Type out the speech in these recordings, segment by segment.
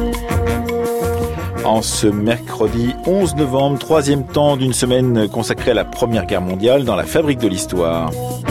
En ce mercredi 11 novembre, troisième temps d'une semaine consacrée à la Première Guerre mondiale dans la Fabrique de l'Histoire.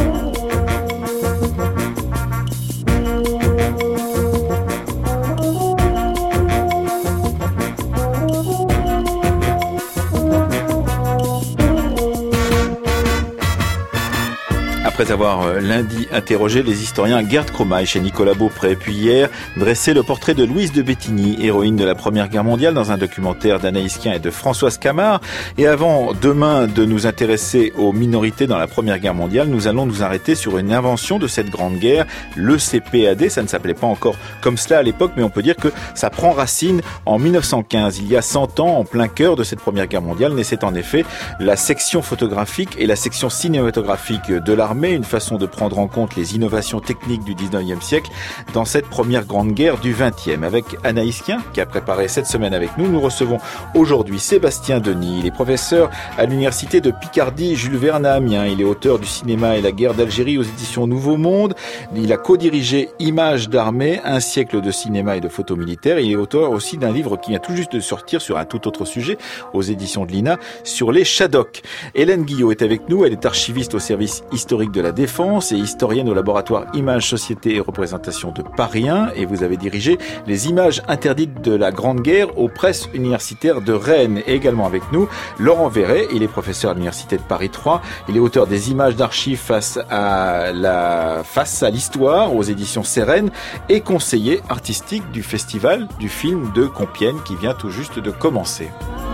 Après avoir lundi interrogé les historiens Gerd Kromaich et Nicolas Beaupré, puis hier dressé le portrait de Louise de Bettigny, héroïne de la Première Guerre mondiale dans un documentaire d'Anaïs Kien et de Françoise Camard. Et avant demain de nous intéresser aux minorités dans la Première Guerre mondiale, nous allons nous arrêter sur une invention de cette grande guerre, le CPAD. Ça ne s'appelait pas encore comme cela à l'époque, mais on peut dire que ça prend racine en 1915. Il y a 100 ans, en plein cœur de cette Première Guerre mondiale, naissait en effet la section photographique et la section cinématographique de l'armée, une façon de prendre en compte les innovations techniques du 19e siècle dans cette première grande guerre du 20e. Avec Anaïs Kien, qui a préparé cette semaine avec nous, nous recevons aujourd'hui Sébastien Denis. Il est professeur à l'université de Picardie Jules Verne à Amiens. Il est auteur du Cinéma et la guerre d'Algérie aux éditions Nouveau Monde. Il a co-dirigé Images d'armée, un siècle de cinéma et de photos militaires. Il est auteur aussi d'un livre qui vient tout juste de sortir sur un tout autre sujet aux éditions de l'INA sur les Shadocks. Hélène Guillot est avec nous. Elle est archiviste au service historique de la Défense et historienne au laboratoire Images, Société et Représentation de Paris 1, et vous avez dirigé les images interdites de la Grande Guerre aux presses universitaires de Rennes. Et également avec nous, Laurent Verret, il est professeur à l'université de Paris 3, il est auteur des images d'archives face à l'histoire aux éditions Sérène et conseiller artistique du festival du film de Compiègne qui vient tout juste de commencer.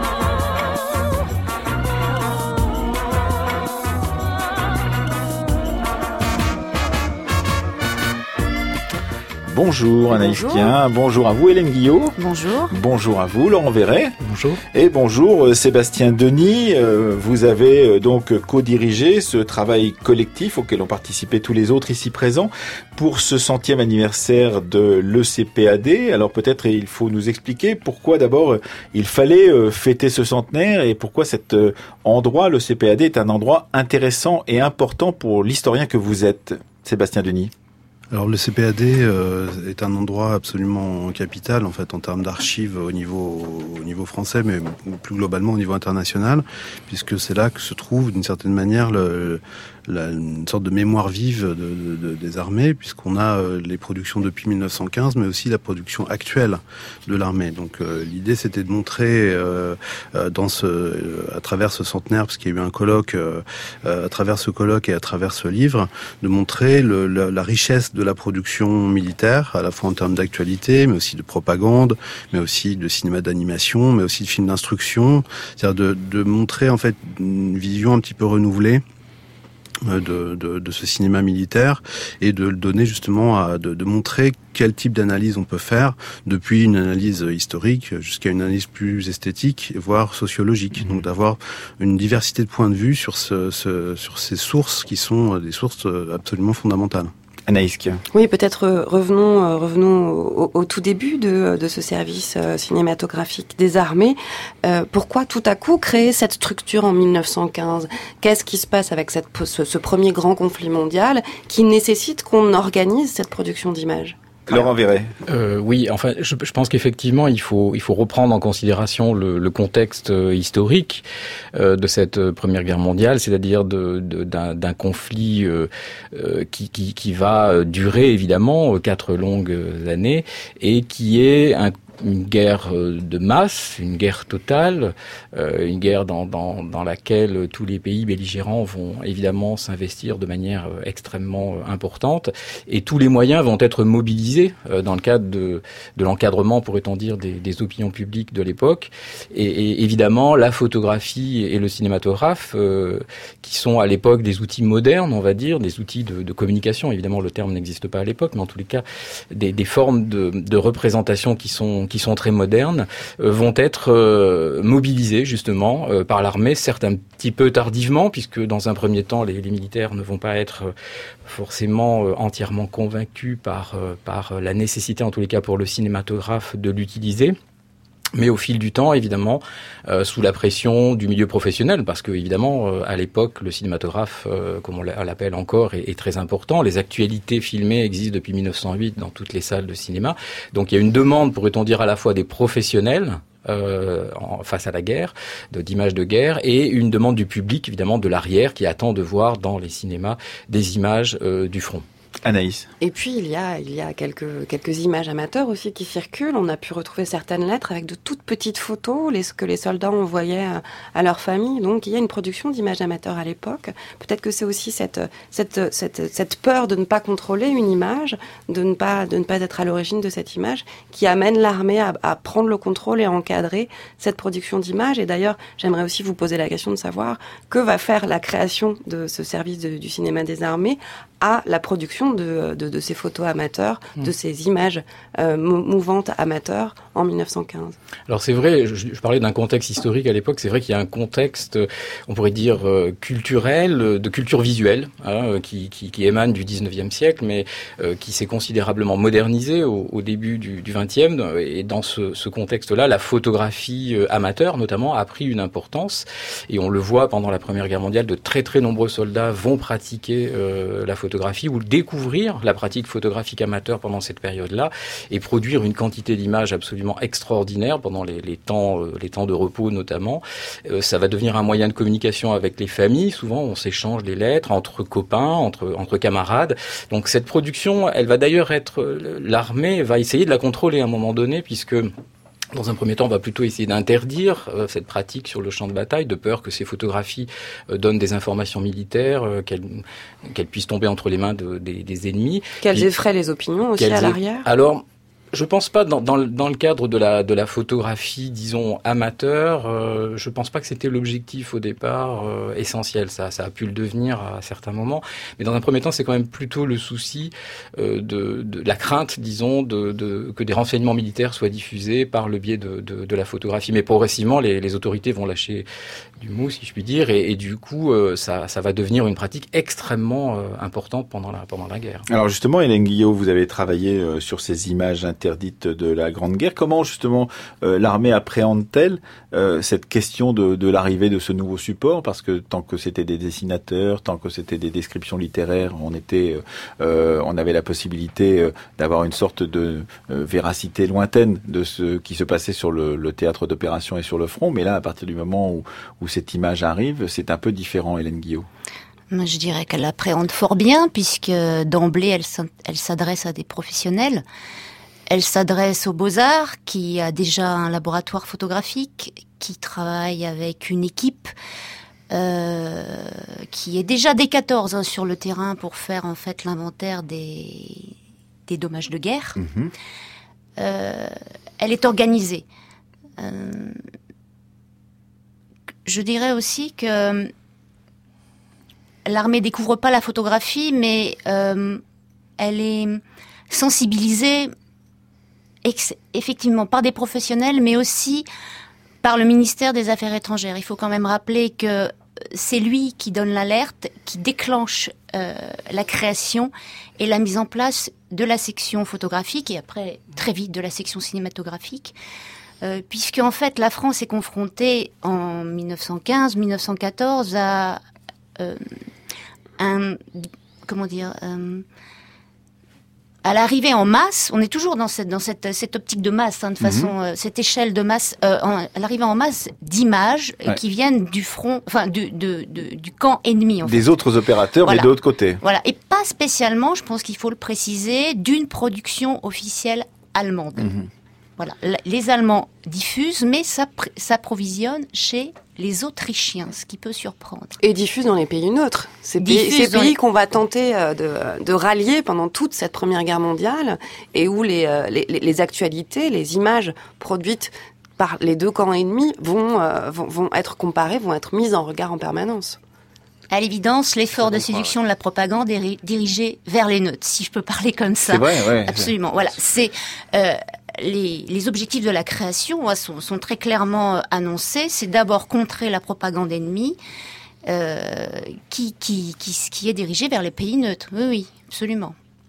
Bonjour Anaïs Kien, bonjour à vous Hélène Guillot. Bonjour. Bonjour à vous Laurent Verret. Bonjour. Et bonjour Sébastien Denis. Vous avez donc co-dirigé ce travail collectif auquel ont participé tous les autres ici présents pour ce 100e anniversaire de l'ECPAD. Alors peut-être il faut nous expliquer pourquoi d'abord il fallait fêter ce centenaire et pourquoi cet endroit, l'ECPAD, est un endroit intéressant et important pour l'historien que vous êtes. Sébastien Denis. Alors le CPAD est un endroit absolument capital en fait en termes d'archives au niveau français, mais plus globalement au niveau international, puisque c'est là que se trouve d'une certaine manière une sorte de mémoire vive des armées, puisqu'on a les productions depuis 1915, mais aussi la production actuelle de l'armée. Donc l'idée c'était de montrer à travers ce centenaire, parce qu'il y a eu un colloque, à travers ce colloque et à travers ce livre, de montrer la richesse de la production militaire, à la fois en termes d'actualité, mais aussi de propagande, mais aussi de cinéma d'animation, mais aussi de films d'instruction, c'est-à-dire de montrer en fait une vision un petit peu renouvelée de ce cinéma militaire et de le donner justement de montrer quel type d'analyse on peut faire depuis une analyse historique jusqu'à une analyse plus esthétique voire sociologique. Donc d'avoir une diversité de points de vue sur ces sources qui sont des sources absolument fondamentales. Anaïs Kien. Oui, peut-être revenons au tout début de ce service cinématographique des armées. Pourquoi tout à coup créer cette structure en 1915 ? Qu'est-ce qui se passe avec ce premier grand conflit mondial qui nécessite qu'on organise cette production d'images ? Laurent Verret. Oui, enfin, je pense qu'effectivement, il faut reprendre en considération le contexte historique de cette Première Guerre mondiale, c'est-à-dire d'un conflit qui va durer évidemment 4 longues années et qui est une guerre de masse, une guerre totale, une guerre dans laquelle tous les pays belligérants vont évidemment s'investir de manière extrêmement importante et tous les moyens vont être mobilisés dans le cadre de l'encadrement, pourrait-on dire, des opinions publiques de l'époque. Et évidemment, la photographie et le cinématographe, qui sont à l'époque des outils modernes, on va dire, des outils de communication. Évidemment, le terme n'existe pas à l'époque, mais en tous les cas, des formes de représentation qui sont très modernes, vont être mobilisés justement par l'armée, certes un petit peu tardivement, puisque dans un premier temps, les militaires ne vont pas être forcément entièrement convaincus par la nécessité, en tous les cas pour le cinématographe, de l'utiliser. Mais au fil du temps, évidemment, sous la pression du milieu professionnel, parce que évidemment, à l'époque, le cinématographe, comme on l'appelle encore, est très important. Les actualités filmées existent depuis 1908 dans toutes les salles de cinéma. Donc il y a une demande, pourrait-on dire, à la fois des professionnels, face à la guerre, d'images de guerre, et une demande du public, évidemment, de l'arrière, qui attend de voir dans les cinémas des images du front. Anaïs. Et puis il y a quelques images amateurs aussi qui circulent. On a pu retrouver certaines lettres avec de toutes petites photos, que les soldats envoyaient à leur famille. Donc il y a une production d'images amateurs à l'époque. Peut-être que c'est aussi cette peur de ne pas contrôler une image, de ne pas être à l'origine de cette image, qui amène l'armée à prendre le contrôle et à encadrer cette production d'images. Et d'ailleurs, j'aimerais aussi vous poser la question de savoir que va faire la création de ce service du cinéma des armées à la production de ces photos amateurs, de ces images mouvantes amateurs en 1915. Alors c'est vrai, je parlais d'un contexte historique à l'époque, c'est vrai qu'il y a un contexte, on pourrait dire, culturel, de culture visuelle, qui émane du 19e siècle, mais qui s'est considérablement modernisé au début du 20e, et dans ce contexte-là, la photographie amateur, notamment, a pris une importance, et on le voit pendant la Première Guerre mondiale, de très très nombreux soldats vont pratiquer la photographie ou découvrir la pratique photographique amateur pendant cette période-là et produire une quantité d'images absolument extraordinaire pendant les temps de repos notamment. Ça va devenir un moyen de communication avec les familles. Souvent, on s'échange des lettres entre copains, entre camarades. Donc cette production, elle va d'ailleurs l'armée va essayer de la contrôler à un moment donné, puisque dans un premier temps, on va plutôt essayer d'interdire cette pratique sur le champ de bataille, de peur que ces photographies donnent des informations militaires, qu'elles puissent tomber entre les mains des ennemis. Qu'elles effraient les opinions aussi à l'arrière. Alors, je pense pas dans le cadre de la photographie, disons amateur. Je pense pas que c'était l'objectif au départ essentiel. Ça a pu le devenir à certains moments, mais dans un premier temps, c'est quand même plutôt le souci de la crainte, disons, que des renseignements militaires soient diffusés par le biais de la photographie. Mais progressivement, les autorités vont lâcher du mou, si je puis dire, et du coup, ça va devenir une pratique extrêmement importante pendant la guerre. Alors justement, Hélène Guillot, vous avez travaillé sur ces images interdites de la Grande Guerre. Comment justement l'armée appréhende-t-elle cette question de l'arrivée de ce nouveau support? Parce que tant que c'était des dessinateurs, tant que c'était des descriptions littéraires, on avait la possibilité d'avoir une sorte de véracité lointaine de ce qui se passait sur le théâtre d'opération et sur le front. Mais là, à partir du moment où cette image arrive, c'est un peu différent, Hélène Guillot. Je dirais qu'elle appréhende fort bien, puisque d'emblée, elle s'adresse à des professionnels. Elle s'adresse aux Beaux-Arts, qui a déjà un laboratoire photographique, qui travaille avec une équipe qui est déjà dès 14 sur le terrain pour faire en fait l'inventaire des dommages de guerre. Mmh. Elle est organisée. Je dirais aussi que l'armée découvre pas la photographie, mais elle est sensibilisée effectivement par des professionnels, mais aussi par le ministère des Affaires étrangères. Il faut quand même rappeler que c'est lui qui donne l'alerte, qui déclenche la création et la mise en place de la section photographique et après très vite de la section cinématographique. Puisque en fait la France est confrontée en 1915-1914 à à l'arrivée en masse. On est toujours dans cette optique de masse, de façon cette échelle de masse, à l'arrivée en masse d'images qui viennent du front, enfin du camp ennemi. Des autres opérateurs, voilà. Mais de l'autre côté. Voilà, et pas spécialement, je pense qu'il faut le préciser, d'une production officielle allemande. Voilà, les Allemands diffusent, mais s'approvisionnent chez les Autrichiens, ce qui peut surprendre. Et diffusent dans les pays neutres. Ces pays qu'on va tenter de rallier pendant toute cette Première Guerre mondiale et où les actualités, les images produites par les deux camps ennemis vont être comparées, vont être mises en regard en permanence. À l'évidence, l'effort de séduction de la propagande est dirigé vers les neutres, si je peux parler comme ça. C'est vrai, ouais. Absolument. Voilà, c'est les objectifs de la création sont très clairement annoncés. C'est d'abord contrer la propagande ennemie, qui est dirigée vers les pays neutres. Oui, absolument.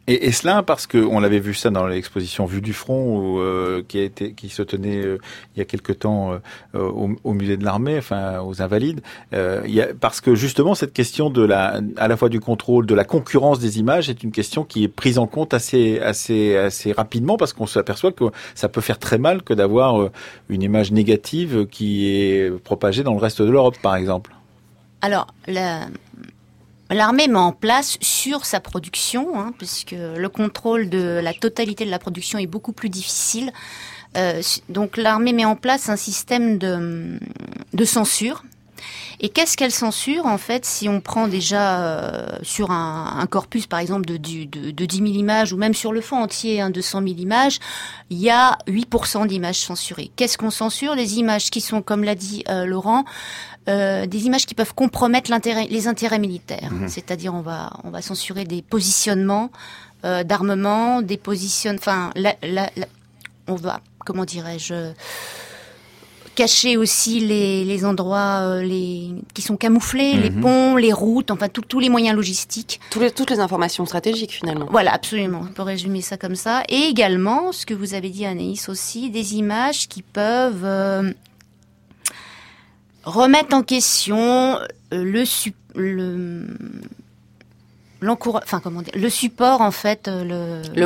Et cela parce que on l'avait vu ça dans l'exposition Vue du Front qui se tenait il y a quelque temps au musée de l'Armée, enfin aux Invalides. Parce que justement cette question à la fois du contrôle, de la concurrence des images est une question qui est prise en compte assez rapidement, parce qu'on s'aperçoit que ça peut faire très mal que d'avoir une image négative qui est propagée dans le reste de l'Europe, par exemple. Alors, l'armée met en place sur sa production, puisque le contrôle de la totalité de la production est beaucoup plus difficile. Donc l'armée met en place un système de censure. Et qu'est-ce qu'elle censure en fait? Si on prend déjà sur un corpus par exemple de 10 000 images, ou même sur le fond entier de 100 000 images, il y a 8% d'images censurées. Qu'est-ce qu'on censure? Les images qui sont, comme l'a dit Laurent, des images qui peuvent compromettre les intérêts militaires. C'est-à-dire on va censurer des positionnements d'armement, des positionnements... Enfin, on va, comment dirais-je... cacher aussi les endroits qui sont camouflés, les ponts, les routes, enfin tous les moyens logistiques. Toutes les informations stratégiques finalement. Voilà, absolument. On peut résumer ça comme ça. Et également, ce que vous avez dit Anaïs aussi, des images qui peuvent remettre en question le support en fait, le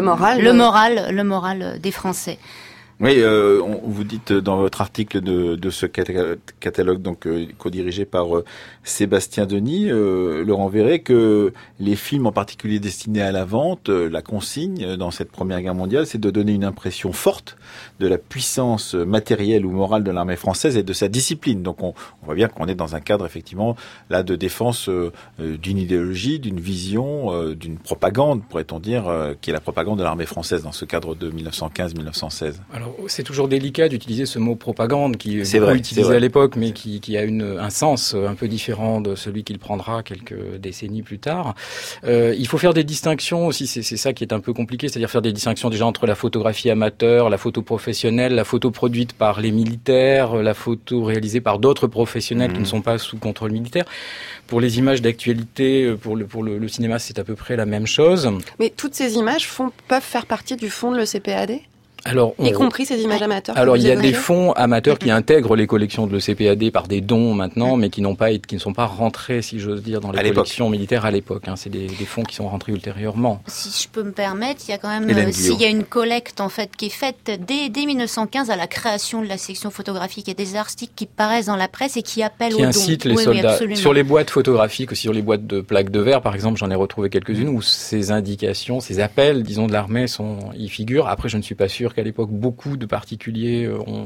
moral des Français. Oui, vous dites dans votre article de ce catalogue donc co-dirigé par Sébastien Denis, Laurent Verret, que les films en particulier destinés à la vente, la consigne dans cette Première Guerre mondiale, c'est de donner une impression forte de la puissance matérielle ou morale de l'armée française et de sa discipline. Donc on voit bien qu'on est dans un cadre effectivement là de défense d'une idéologie, d'une vision, d'une propagande, pourrait-on dire, qui est la propagande de l'armée française dans ce cadre de 1915-1916. Alors c'est toujours délicat d'utiliser ce mot propagande qui est utilisé à l'époque, mais qui a un sens un peu différent de celui qu'il prendra quelques décennies plus tard. Il faut faire des distinctions aussi, c'est ça qui est un peu compliqué, c'est-à-dire faire des distinctions déjà entre la photographie amateur, la photo professionnelle, la photo produite par les militaires, la photo réalisée par d'autres professionnels qui ne sont pas sous contrôle militaire. Pour les images d'actualité, pour le cinéma, c'est à peu près la même chose. Mais toutes ces images peuvent faire partie du fond de l'ECPAD ? Alors, y compris ces images amateurs. Alors, il y a des fonds amateurs qui intègrent les collections de l'ECPAD par des dons maintenant, mais qui ne sont pas rentrés, si j'ose dire, dans les collections militaires à l'époque. C'est des fonds qui sont rentrés ultérieurement. Si je peux me permettre, il y a quand même, s'il y a une collecte en fait qui est faite dès 1915 à la création de la section photographique et des articles qui paraissent dans la presse et qui appellent aux dons. Qui incitent les soldats. Sur les boîtes photographiques, aussi sur les boîtes de plaques de verre, par exemple, j'en ai retrouvé quelques-unes où ces indications, ces appels, disons, de l'armée y figurent. Après, je ne suis pas sûr qu'à l'époque beaucoup de particuliers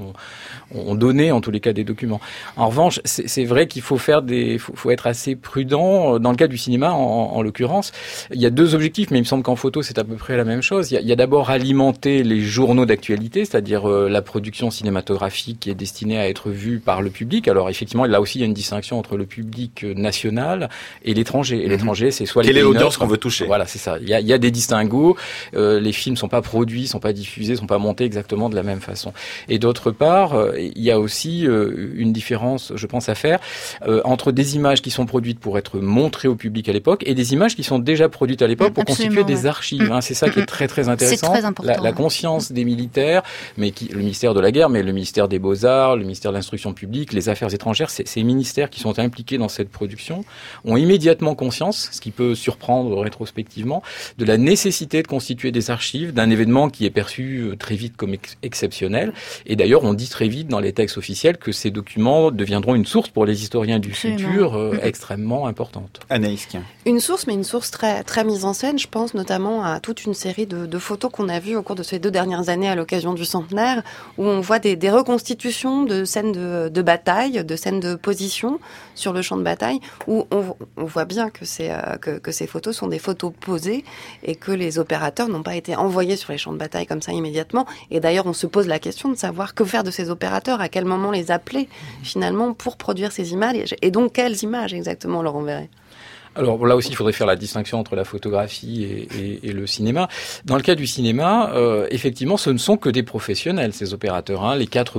ont donné en tous les cas des documents. En revanche, c'est vrai qu'il faut faut être assez prudent dans le cas du cinéma en l'occurrence. Il y a deux objectifs, mais il me semble qu'en photo c'est à peu près la même chose. Il y a d'abord alimenter les journaux d'actualité, c'est-à-dire la production cinématographique qui est destinée à être vue par le public. Alors effectivement, là aussi il y a une distinction entre le public national et l'étranger. Et l'étranger, c'est soit quelle est l'audience qu'on veut toucher. Voilà, c'est ça. Il y a des distinguos. Les films sont pas produits, sont pas diffusés, sont pas montés exactement de la même façon. Et d'autre part, il y a aussi une différence, je pense, à faire entre des images qui sont produites pour être montrées au public à l'époque et des images qui sont déjà produites à l'époque pour constituer des archives. C'est ça qui est très très intéressant. C'est très important. La conscience des militaires, le ministère de la guerre, mais le ministère des Beaux-Arts, le ministère de l'Instruction publique, les Affaires étrangères, ces ministères qui sont impliqués dans cette production ont immédiatement conscience, ce qui peut surprendre rétrospectivement, de la nécessité de constituer des archives d'un événement qui est perçu très vite comme exceptionnel. Et d'ailleurs, on dit très vite dans les textes officiels que ces documents deviendront une source pour les historiens du futur extrêmement importante. Anaïs Kien. Une source, mais une source très, très mise en scène. Je pense notamment à toute une série de photos qu'on a vues au cours de ces 2 dernières années à l'occasion du centenaire, où on voit des reconstitutions de scènes de bataille, de scènes de position sur le champ de bataille, où on voit bien que ces photos sont des photos posées et que les opérateurs n'ont pas été envoyés sur les champs de bataille comme ça immédiatement. Et d'ailleurs, on se pose la question de savoir que faire de ces opérateurs, à quel moment les appeler finalement pour produire ces images, et donc quelles images exactement, Laurent Verret? Alors là aussi, il faudrait faire la distinction entre la photographie et le cinéma. Dans le cas du cinéma, effectivement, ce ne sont que des professionnels, ces opérateurs. Hein. Les quatre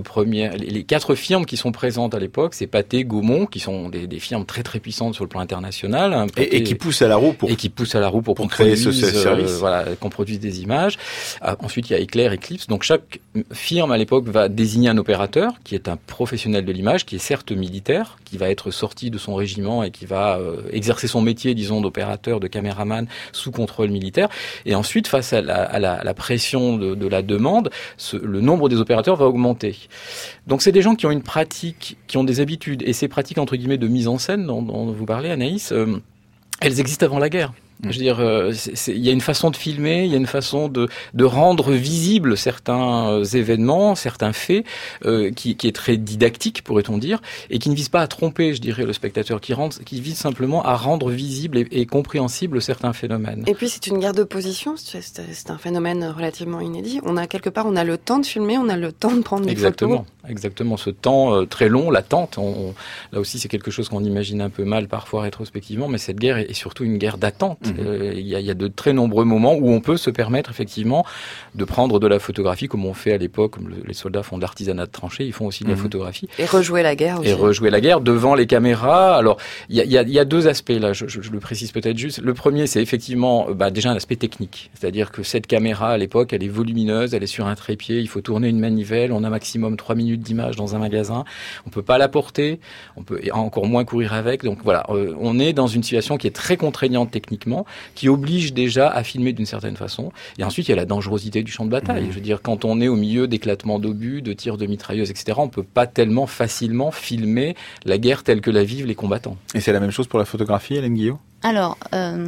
firmes qui sont présentes à l'époque, c'est Pathé, Gaumont, qui sont des firmes très très puissantes sur le plan international. Hein, et qui poussent à la roue pour créer ce service. Qu'on produise des images. Ensuite, il y a Éclair, Eclipse. Donc chaque firme à l'époque va désigner un opérateur qui est un professionnel de l'image, qui est certes militaire, qui va être sorti de son régiment et qui va exercer son métier, disons, d'opérateur, de caméraman sous contrôle militaire. Et ensuite, face à la pression de la demande, le nombre des opérateurs va augmenter. Donc c'est des gens qui ont une pratique, qui ont des habitudes. Et ces pratiques, entre guillemets, de mise en scène dont vous parlez, Anaïs, elles existent avant la guerre. Je veux dire, il y a une façon de filmer, il y a une façon de rendre visibles certains événements, certains faits, qui est très didactique, pourrait-on dire, et qui ne vise pas à tromper, je dirais, le spectateur, qui vise simplement à rendre visible et compréhensible certains phénomènes. Et puis c'est une guerre de position, c'est un phénomène relativement inédit. On a le temps de filmer, on a le temps de prendre des photos. Exactement, ce temps très long, l'attente. Là aussi, c'est quelque chose qu'on imagine un peu mal parfois rétrospectivement, mais cette guerre est surtout une guerre d'attente. Il y a de très nombreux moments où on peut se permettre effectivement de prendre de la photographie comme on fait à l'époque, comme les soldats font de l'artisanat de tranchée, ils font aussi de la photographie. Et rejouer la guerre aussi. Et rejouer la guerre devant les caméras. Alors, il y a deux aspects là, je le précise peut-être juste. Le premier, c'est effectivement déjà un aspect technique. C'est-à-dire que cette caméra, à l'époque, elle est volumineuse, elle est sur un trépied, il faut tourner une manivelle, on a maximum 3 minutes d'image dans un magasin, on peut pas la porter, on peut encore moins courir avec. Donc voilà, on est dans une situation qui est très contraignante techniquement, qui oblige déjà à filmer d'une certaine façon. Et ensuite, il y a la dangerosité du champ de bataille. Je veux dire, quand on est au milieu d'éclatements d'obus, de tirs de mitrailleuses, etc., on peut pas tellement facilement filmer la guerre telle que la vivent les combattants. Et c'est la même chose pour la photographie, Hélène Guillot ? Alors,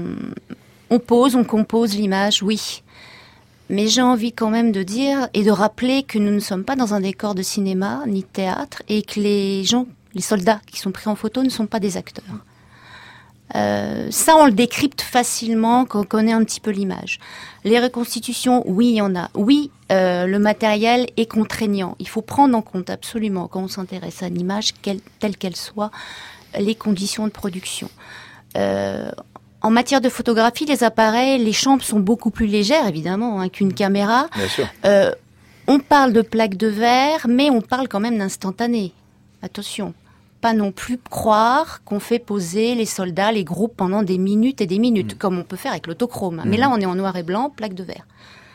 on compose l'image, oui. Mais j'ai envie quand même de dire et de rappeler que nous ne sommes pas dans un décor de cinéma ni de théâtre et que les soldats qui sont pris en photo ne sont pas des acteurs. Ça, on le décrypte facilement quand on connaît un petit peu l'image. Les reconstitutions, oui, il y en a. Oui, le matériel est contraignant. Il faut prendre en compte absolument, quand on s'intéresse à une image, telle qu'elle soit, les conditions de production. En matière de photographie, les appareils, les chambres sont beaucoup plus légères, évidemment, qu'une caméra. Bien sûr. On parle de plaques de verre, mais on parle quand même d'instantané. Attention. Pas non plus croire qu'on fait poser les soldats, les groupes pendant des minutes et des minutes, comme on peut faire avec l'autochrome. Mais là, on est en noir et blanc, plaque de verre.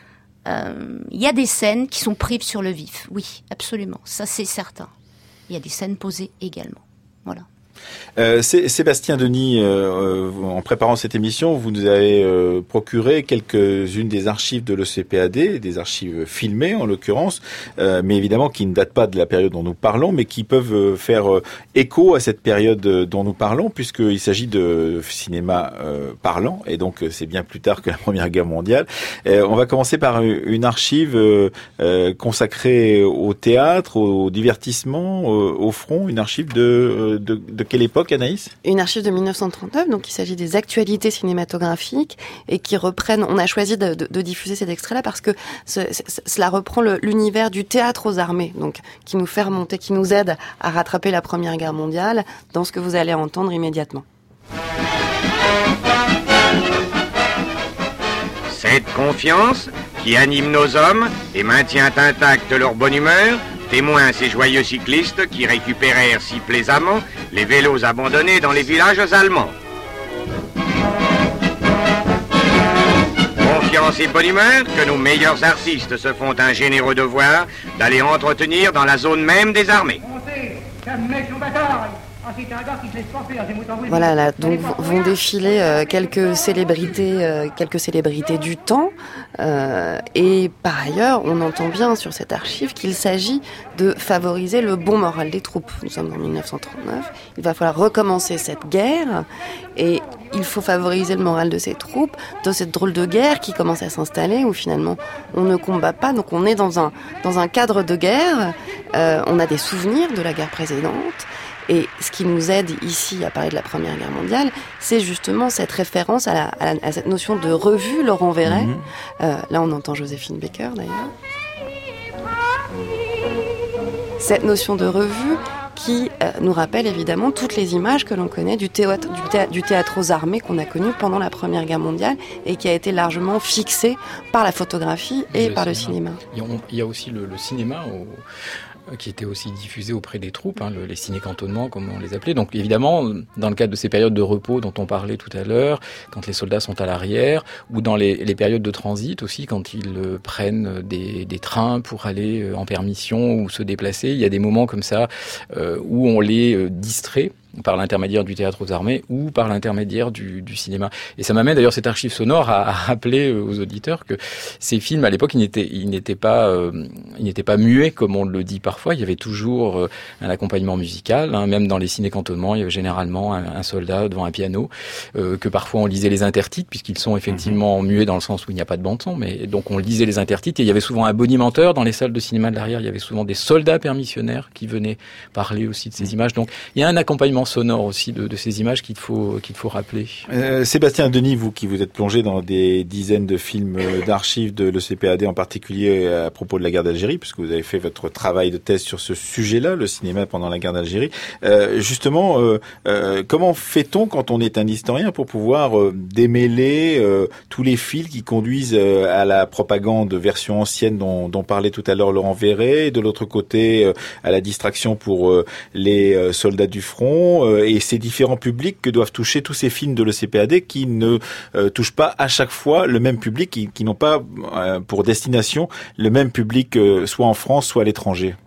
Il y a des scènes qui sont prises sur le vif. Oui, absolument. Ça, c'est certain. Il y a des scènes posées également. Voilà. Sébastien Denis, en préparant cette émission, vous nous avez procuré quelques-unes des archives de l'ECPAD, des archives filmées en l'occurrence, mais évidemment qui ne datent pas de la période dont nous parlons, mais qui peuvent faire écho à cette période dont nous parlons, puisqu'il s'agit de cinéma parlant, et donc c'est bien plus tard que la Première Guerre mondiale. On va commencer par une archive consacrée au théâtre, au divertissement, au front, une archive de quelle époque, Anaïs ? Une archive de 1939, donc il s'agit des actualités cinématographiques et qui reprennent, on a choisi de diffuser cet extrait-là parce que cela reprend l'univers du théâtre aux armées, donc qui nous fait remonter, qui nous aide à rattraper la Première Guerre mondiale dans ce que vous allez entendre immédiatement. Cette confiance qui anime nos hommes et maintient intacte leur bonne humeur, témoin ces joyeux cyclistes qui récupérèrent si plaisamment les vélos abandonnés dans les villages allemands. Confiance et bonne humeur que nos meilleurs artistes se font un généreux devoir d'aller entretenir dans la zone même des armées. Voilà, là, donc vont défiler quelques célébrités du temps. Et par ailleurs, on entend bien sur cette archive qu'il s'agit de favoriser le bon moral des troupes. Nous sommes en 1939. Il va falloir recommencer cette guerre et il faut favoriser le moral de ces troupes dans cette drôle de guerre qui commence à s'installer où finalement on ne combat pas. Donc on est dans un cadre de guerre. On a des souvenirs de la guerre précédente. Et ce qui nous aide ici à parler de la Première Guerre mondiale, c'est justement cette référence à cette notion de revue Laurent Verret. Là, on entend Joséphine Baker, d'ailleurs. Cette notion de revue qui nous rappelle évidemment toutes les images que l'on connaît du théâtre aux armées qu'on a connu pendant la Première Guerre mondiale et qui a été largement fixé par la photographie et par le cinéma. Il y a aussi le cinéma qui était aussi diffusé auprès des troupes, les ciné-cantonnements, comme on les appelait. Donc évidemment, dans le cadre de ces périodes de repos dont on parlait tout à l'heure, quand les soldats sont à l'arrière, ou dans les périodes de transit aussi, quand ils prennent des trains pour aller en permission ou se déplacer, il y a des moments comme ça où on les distrait par l'intermédiaire du théâtre aux armées ou par l'intermédiaire du cinéma. Et ça m'amène d'ailleurs cette archive sonore à rappeler aux auditeurs que ces films à l'époque ils n'étaient pas muets comme on le dit parfois. Il y avait toujours un accompagnement musical, même dans les ciné-cantonnements, il y avait généralement un soldat devant un piano, que parfois on lisait les intertitres puisqu'ils sont effectivement muets dans le sens où il n'y a pas de bande son, mais donc on lisait les intertitres et il y avait souvent un bonimenteur dans les salles de cinéma de l'arrière. Il y avait souvent des soldats permissionnaires qui venaient parler aussi de ces images. Donc il y a un accompagnement sonore aussi de ces images qu'il faut rappeler. Sébastien Denis, vous qui vous êtes plongé dans des dizaines de films d'archives de l'ECPAD, en particulier à propos de la guerre d'Algérie, puisque vous avez fait votre travail de thèse sur ce sujet-là, le cinéma pendant la guerre d'Algérie. Justement, comment fait-on quand on est un historien pour pouvoir démêler tous les fils qui conduisent à la propagande version ancienne dont parlait tout à l'heure Laurent Verret, et de l'autre côté à la distraction pour les soldats du front, et ces différents publics que doivent toucher tous ces films de l'ECPAD qui ne touchent pas à chaque fois le même public, qui n'ont pas pour destination le même public soit en France, soit à l'étranger.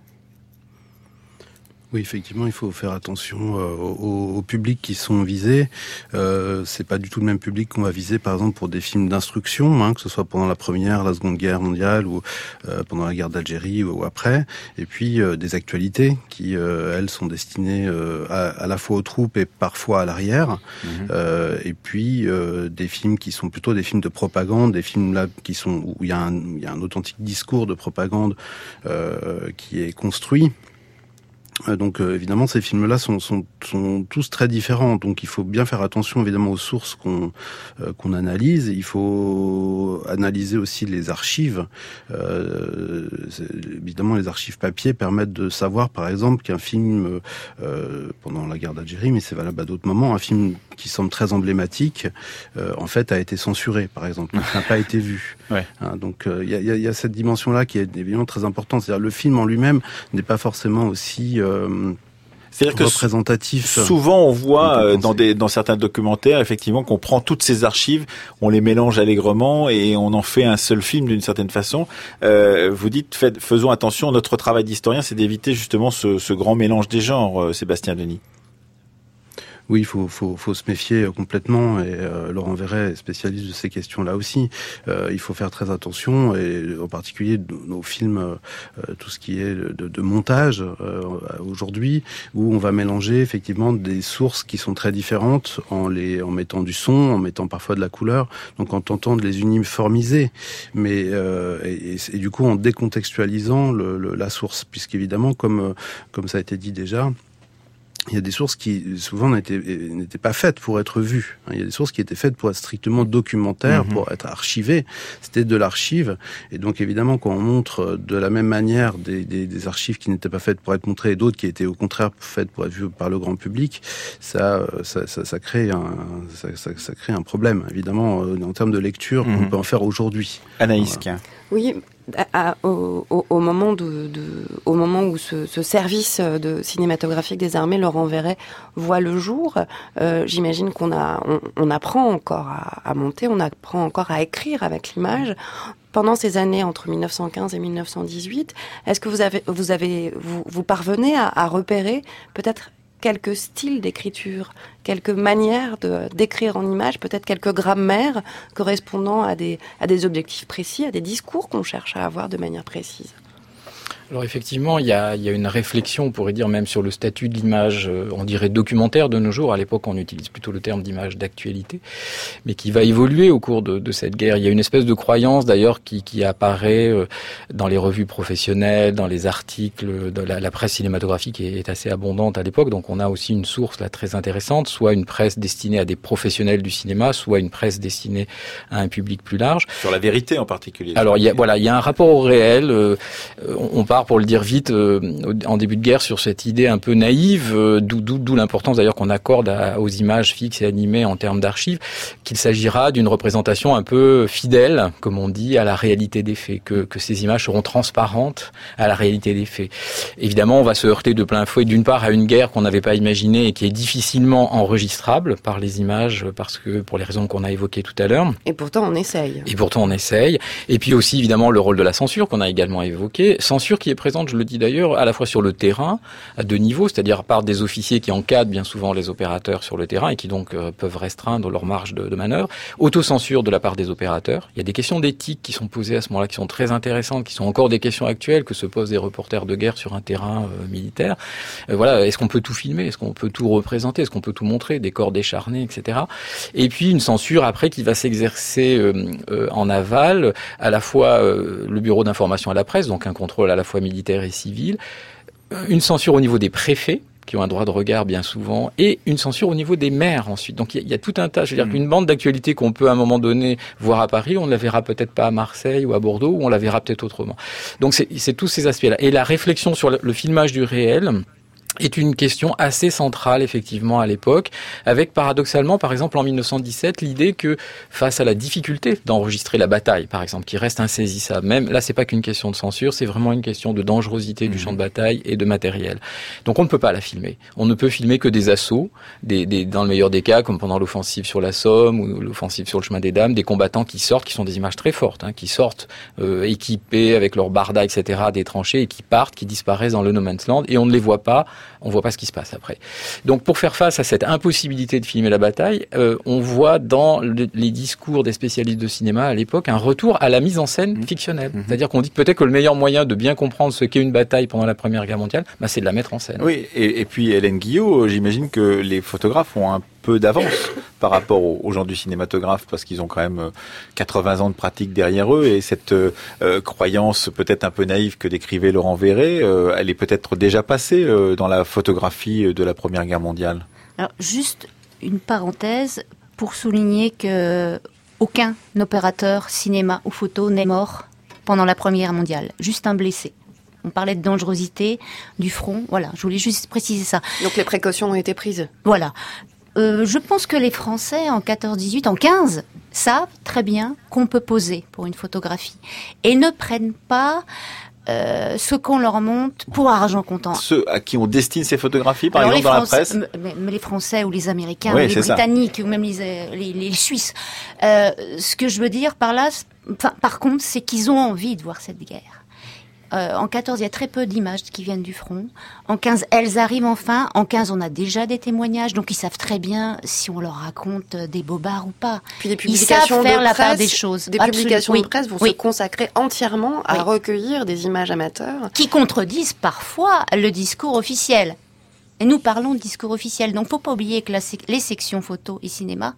Oui, effectivement, il faut faire attention aux publics qui sont visés. C'est pas du tout le même public qu'on va viser, par exemple, pour des films d'instruction, que ce soit pendant la Première, la Seconde Guerre mondiale ou pendant la guerre d'Algérie ou après. Et puis des actualités qui, elles, sont destinées à la fois aux troupes et parfois à l'arrière. Et puis des films qui sont plutôt des films de propagande, des films là qui sont où il y a un authentique discours de propagande qui est construit. Donc évidemment ces films-là sont tous très différents, donc il faut bien faire attention évidemment aux sources qu'on analyse. Il faut analyser aussi les archives. Évidemment les archives papier permettent de savoir par exemple qu'un film pendant la guerre d'Algérie, mais c'est valable à d'autres moments, un film qui semble très emblématique en fait a été censuré par exemple, n'a pas été vu. Ouais. Donc il y a cette dimension-là qui est évidemment très importante. C'est-à-dire le film en lui-même n'est pas forcément aussi c'est-à-dire que représentatif. Souvent, on voit dans certains documentaires, effectivement, qu'on prend toutes ces archives, on les mélange allègrement et on en fait un seul film d'une certaine façon. Vous dites, faisons attention. Notre travail d'historien, c'est d'éviter justement ce grand mélange des genres, Sébastien Denis. Oui, il faut se méfier complètement, et Laurent Verret est spécialiste de ces questions-là aussi. Il faut faire très attention, et en particulier nos films, tout ce qui est de montage aujourd'hui, où on va mélanger effectivement des sources qui sont très différentes en mettant du son, en mettant parfois de la couleur, donc en tentant de les uniformiser, mais et du coup en décontextualisant la source, puisqu'évidemment comme ça a été dit déjà, il y a des sources qui, souvent, n'étaient pas faites pour être vues. Il y a des sources qui étaient faites pour être strictement documentaires, pour être archivées. C'était de l'archive. Et donc, évidemment, quand on montre de la même manière des archives qui n'étaient pas faites pour être montrées et d'autres qui étaient, au contraire, faites pour être vues par le grand public, ça crée un problème, évidemment, en termes de lecture qu'on peut en faire aujourd'hui. Anaïs Quint. Oui, au moment où ce service de cinématographique des armées, Laurent Verret, voit le jour, j'imagine qu'on apprend encore à monter, on apprend encore à écrire avec l'image. Pendant ces années entre 1915 et 1918, est-ce que vous parvenez à repérer peut-être quelques styles d'écriture, quelques manières d'écrire en images, peut-être quelques grammaires correspondant à des objectifs précis, à des discours qu'on cherche à avoir de manière précise? Alors effectivement, il y a une réflexion, on pourrait dire même sur le statut de l'image, on dirait documentaire de nos jours. À l'époque, on utilise plutôt le terme d'image d'actualité, mais qui va évoluer au cours de cette guerre. Il y a une espèce de croyance d'ailleurs qui apparaît dans les revues professionnelles, dans les articles, dans la presse cinématographique est assez abondante à l'époque. Donc on a aussi une source là très intéressante, soit une presse destinée à des professionnels du cinéma, soit une presse destinée à un public plus large. Sur la vérité en particulier. Alors il y a un rapport au réel. On parle part, pour le dire vite, en début de guerre sur cette idée un peu naïve, d'où l'importance d'ailleurs qu'on accorde aux images fixes et animées en termes d'archives, qu'il s'agira d'une représentation un peu fidèle, comme on dit, à la réalité des faits, que ces images seront transparentes à la réalité des faits. Évidemment, on va se heurter de plein fouet d'une part à une guerre qu'on n'avait pas imaginée et qui est difficilement enregistrable par les images, parce que pour les raisons qu'on a évoquées tout à l'heure. Et pourtant on essaye. Et puis aussi évidemment le rôle de la censure qu'on a également évoqué. Censure qui est présente, je le dis d'ailleurs, à la fois sur le terrain, à deux niveaux, c'est-à-dire par des officiers qui encadrent bien souvent les opérateurs sur le terrain et qui donc peuvent restreindre leur marge de manœuvre. Autocensure de la part des opérateurs. Il y a des questions d'éthique qui sont posées à ce moment-là, qui sont très intéressantes, qui sont encore des questions actuelles que se posent des reporters de guerre sur un terrain militaire. Voilà, est-ce qu'on peut tout filmer? Est-ce qu'on peut tout représenter? Est-ce qu'on peut tout montrer? Des corps décharnés, etc. Et puis une censure après qui va s'exercer en aval, à la fois le bureau d'information à la presse, donc un contrôle à la fois militaire et civil, une censure au niveau des préfets, qui ont un droit de regard bien souvent, et une censure au niveau des maires ensuite. Donc il y a tout un tas, je veux dire qu'une bande d'actualité qu'on peut à un moment donné voir à Paris, on ne la verra peut-être pas à Marseille ou à Bordeaux, ou on la verra peut-être autrement. Donc c'est tous ces aspects-là. Et la réflexion sur le filmage du réel est une question assez centrale effectivement à l'époque, avec paradoxalement par exemple en 1917 l'idée que face à la difficulté d'enregistrer la bataille par exemple, qui reste insaisissable, même là c'est pas qu'une question de censure, c'est vraiment une question de dangerosité du champ de bataille et de matériel. Donc on ne peut pas la filmer, on ne peut filmer que des assauts, dans le meilleur des cas comme pendant l'offensive sur la Somme ou l'offensive sur le chemin des Dames, des combattants qui sortent, qui sont des images très fortes, qui sortent équipés avec leurs bardas etc. des tranchées et qui partent, qui disparaissent dans le no man's land et on ne les voit pas. On voit pas ce qui se passe après. Donc pour faire face à cette impossibilité de filmer la bataille, on voit dans les discours des spécialistes de cinéma à l'époque un retour à la mise en scène fictionnelle. C'est-à-dire qu'on dit peut-être que le meilleur moyen de bien comprendre ce qu'est une bataille pendant la Première Guerre mondiale, c'est de la mettre en scène. Oui, et puis Hélène Guillot, j'imagine que les photographes ont un peu d'avance par rapport aux gens du cinématographe parce qu'ils ont quand même 80 ans de pratique derrière eux et cette croyance peut-être un peu naïve que décrivait Laurent Verret, elle est peut-être déjà passée dans la photographie de la Première Guerre mondiale. Alors juste une parenthèse pour souligner que aucun opérateur cinéma ou photo n'est mort pendant la Première Guerre mondiale, juste un blessé. On parlait de dangerosité du front, voilà, je voulais juste préciser ça. Donc les précautions ont été prises. Voilà. Je pense que les Français en 14-18, en 15, savent très bien qu'on peut poser pour une photographie et ne prennent pas ce qu'on leur montre pour argent comptant. Ceux à qui on destine ces photographies, par exemple, dans la presse. Mais les Français ou les Américains, ou les Britanniques, ou même les Suisses. Ce que je veux dire par là, par contre, c'est qu'ils ont envie de voir cette guerre. En 14, il y a très peu d'images qui viennent du front. En 15, elles arrivent enfin. En 15, on a déjà des témoignages, donc ils savent très bien si on leur raconte des bobards ou pas. Puis les publications ils savent faire la part presse, des choses. Des publications de presse vont se consacrer entièrement à recueillir des images amateurs. Qui contredisent parfois le discours officiel. Et nous parlons de discours officiel. Donc, faut pas oublier que les sections photo et cinéma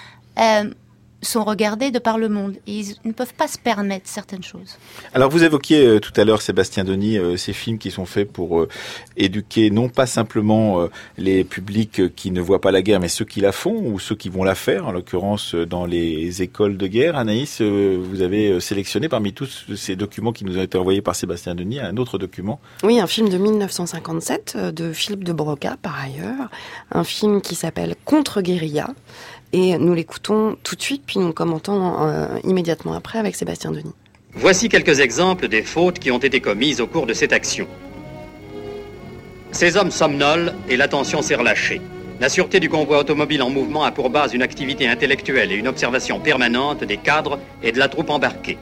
sont regardés de par le monde. Et ils ne peuvent pas se permettre certaines choses. Alors vous évoquiez tout à l'heure, Sébastien Denis, ces films qui sont faits pour éduquer non pas simplement les publics qui ne voient pas la guerre, mais ceux qui la font ou ceux qui vont la faire, en l'occurrence dans les écoles de guerre. Anaïs, vous avez sélectionné parmi tous ces documents qui nous ont été envoyés par Sébastien Denis un autre document. Oui, un film de 1957 de Philippe de Broca, par ailleurs. Un film qui s'appelle Contre-guérilla. Et nous l'écoutons tout de suite, puis nous le commentons immédiatement après avec Sébastien Denis. Voici quelques exemples des fautes qui ont été commises au cours de cette action. Ces hommes somnolent et l'attention s'est relâchée. La sûreté du convoi automobile en mouvement a pour base une activité intellectuelle et une observation permanente des cadres et de la troupe embarquée.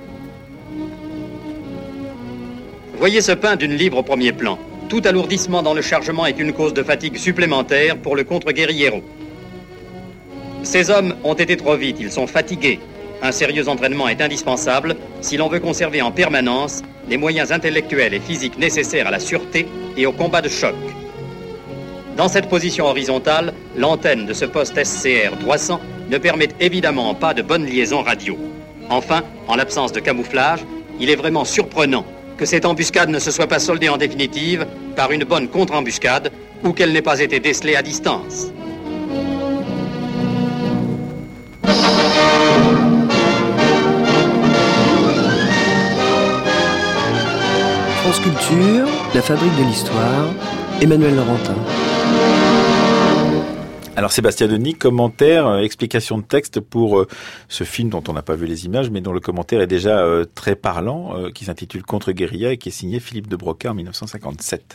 Voyez ce pain d'une livre au premier plan. Tout alourdissement dans le chargement est une cause de fatigue supplémentaire pour le contre-guérillero. Ces hommes ont été trop vite, ils sont fatigués. Un sérieux entraînement est indispensable si l'on veut conserver en permanence les moyens intellectuels et physiques nécessaires à la sûreté et au combat de choc. Dans cette position horizontale, l'antenne de ce poste SCR 300 ne permet évidemment pas de bonne liaison radio. Enfin, en l'absence de camouflage, il est vraiment surprenant que cette embuscade ne se soit pas soldée en définitive par une bonne contre-embuscade ou qu'elle n'ait pas été décelée à distance. France Culture, la fabrique de l'histoire, Emmanuel Laurentin. Alors Sébastien Denis, commentaire, explication de texte pour ce film dont on n'a pas vu les images, mais dont le commentaire est déjà très parlant, qui s'intitule Contre-guérilla et qui est signé Philippe de Broca en 1957.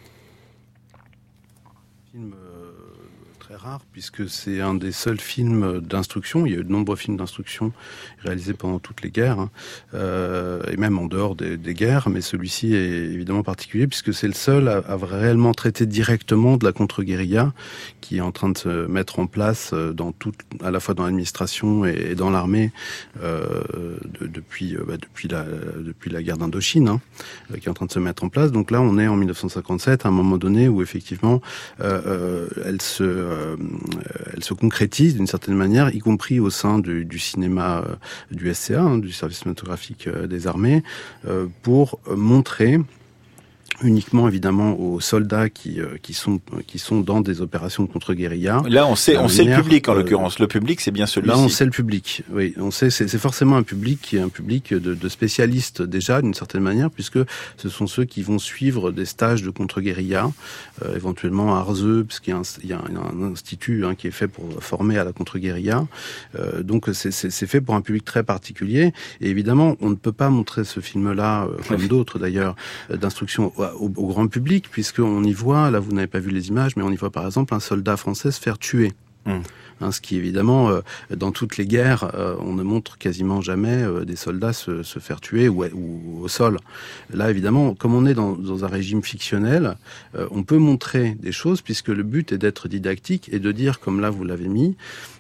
Film très rare, puisque c'est un des seuls films d'instruction. Il y a eu de nombreux films d'instruction réalisés pendant toutes les guerres, et même en dehors des guerres, mais celui-ci est évidemment particulier, puisque c'est le seul à réellement traiter directement de la contre-guérilla, qui est en train de se mettre en place à la fois dans l'administration et dans l'armée depuis la guerre d'Indochine, qui est en train de se mettre en place. Donc là, on est en 1957, à un moment donné où effectivement elle se concrétise d'une certaine manière, y compris au sein du cinéma du SCA, du service cinématographique des armées, pour montrer uniquement évidemment aux soldats qui sont dans des opérations de contre-guérilla. Là, on sait le public en l'occurrence. Le public, c'est bien celui-ci. Là, on sait le public. Oui, on sait. C'est forcément un public qui est un public de spécialistes déjà d'une certaine manière, puisque ce sont ceux qui vont suivre des stages de contre-guérilla, éventuellement à Arzeux, puisqu'il y a un institut qui est fait pour former à la contre-guérilla. Donc c'est fait pour un public très particulier. Et évidemment, on ne peut pas montrer ce film-là, comme d'autres d'ailleurs, d'instruction au grand public, puisqu'on y voit, là vous n'avez pas vu les images, mais on y voit par exemple un soldat français se faire tuer. Ce qui évidemment, dans toutes les guerres, on ne montre quasiment jamais des soldats se faire tuer ou au sol. Là évidemment, comme on est dans un régime fictionnel, on peut montrer des choses, puisque le but est d'être didactique et de dire, comme là vous l'avez mis,